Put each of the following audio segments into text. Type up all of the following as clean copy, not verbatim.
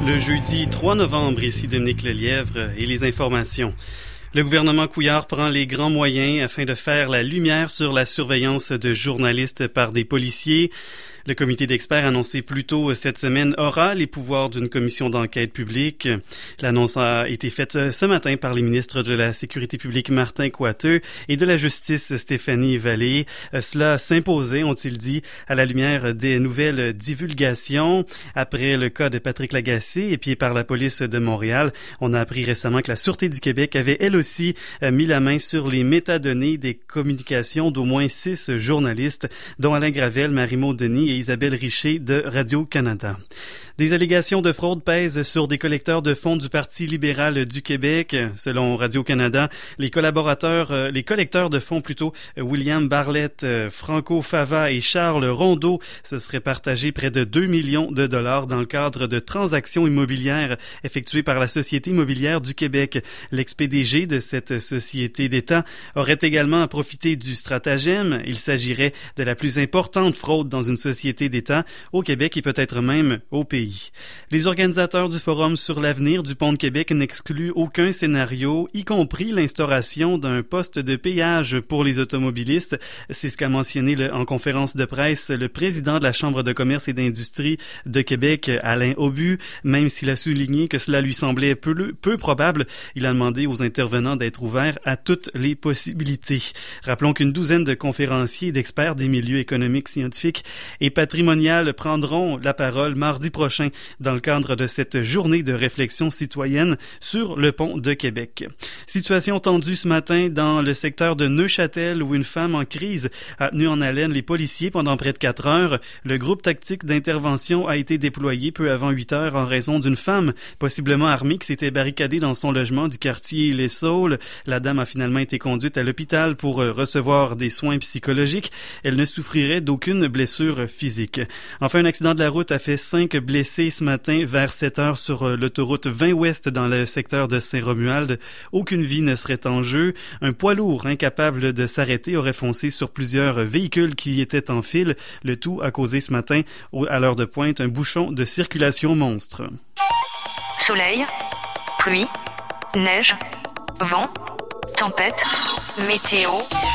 Le jeudi 3 novembre, ici Dominique Lelièvre et les informations. Le gouvernement Couillard prend les grands moyens afin de faire la lumière sur la surveillance de journalistes par des policiers. Le comité d'experts annoncé plus tôt cette semaine aura les pouvoirs d'une commission d'enquête publique. L'annonce a été faite ce matin par les ministres de la Sécurité publique Martin Coiteux et de la Justice Stéphanie Vallée. Cela s'imposait, ont-ils dit, à la lumière des nouvelles divulgations. Après le cas de Patrick Lagacé, épié par la police de Montréal, on a appris récemment que la Sûreté du Québec avait elle aussi mis la main sur les métadonnées des communications d'au moins 6 journalistes, dont Alain Gravel, Marie-Maud Denis et Isabelle Richer de Radio-Canada. Des allégations de fraude pèsent sur des collecteurs de fonds du Parti libéral du Québec. Selon Radio-Canada, les collecteurs de fonds William Barlett, Franco Fava et Charles Rondeau se seraient partagés près de 2 millions de dollars dans le cadre de transactions immobilières effectuées par la Société immobilière du Québec. L'ex-PDG de cette société d'État aurait également profité du stratagème. Il s'agirait de la plus importante fraude dans une société d'État au Québec et peut-être même au pays. Les organisateurs du Forum sur l'avenir du Pont de Québec n'excluent aucun scénario, y compris l'instauration d'un poste de péage pour les automobilistes. C'est ce qu'a mentionné en conférence de presse le président de la Chambre de commerce et d'industrie de Québec, Alain Aubu. Même s'il a souligné que cela lui semblait peu probable, il a demandé aux intervenants d'être ouverts à toutes les possibilités. Rappelons qu'une douzaine de conférenciers et d'experts des milieux économiques, scientifiques et patrimoniaux prendront la parole mardi prochain dans le cadre de cette journée de réflexion citoyenne sur le pont de Québec. Situation tendue ce matin dans le secteur de Neuchâtel où une femme en crise a tenu en haleine les policiers pendant près de 4 heures. Le groupe tactique d'intervention a été déployé peu avant 8 heures en raison d'une femme possiblement armée qui s'était barricadée dans son logement du quartier Les Saules. La dame a finalement été conduite à l'hôpital pour recevoir des soins psychologiques. Elle ne souffrirait d'aucune blessure physique. Enfin, un accident de la route a fait 5 blessés ce matin vers 7 heures sur l'autoroute 20 Ouest dans le secteur de Saint-Romuald. Aucune vie ne serait en jeu. Un poids lourd incapable de s'arrêter aurait foncé sur plusieurs véhicules qui étaient en file. Le tout a causé ce matin, à l'heure de pointe, un bouchon de circulation monstre. Soleil, pluie, neige, vent, tempête, météo.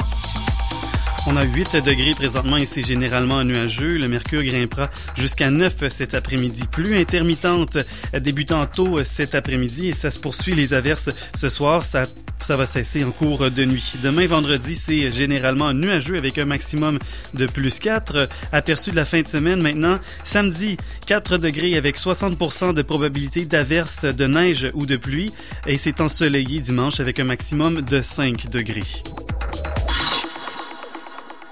On a 8 degrés présentement et c'est généralement nuageux. Le mercure grimpera jusqu'à 9 cet après-midi. Pluie intermittente débutant tôt cet après-midi et ça se poursuit les averses ce soir. Ça va cesser en cours de nuit. Demain, vendredi, c'est généralement nuageux avec un maximum de plus 4. Aperçu de la fin de semaine maintenant. Samedi, 4 degrés avec 60% de probabilité d'averses, de neige ou de pluie. Et c'est ensoleillé dimanche avec un maximum de 5 degrés.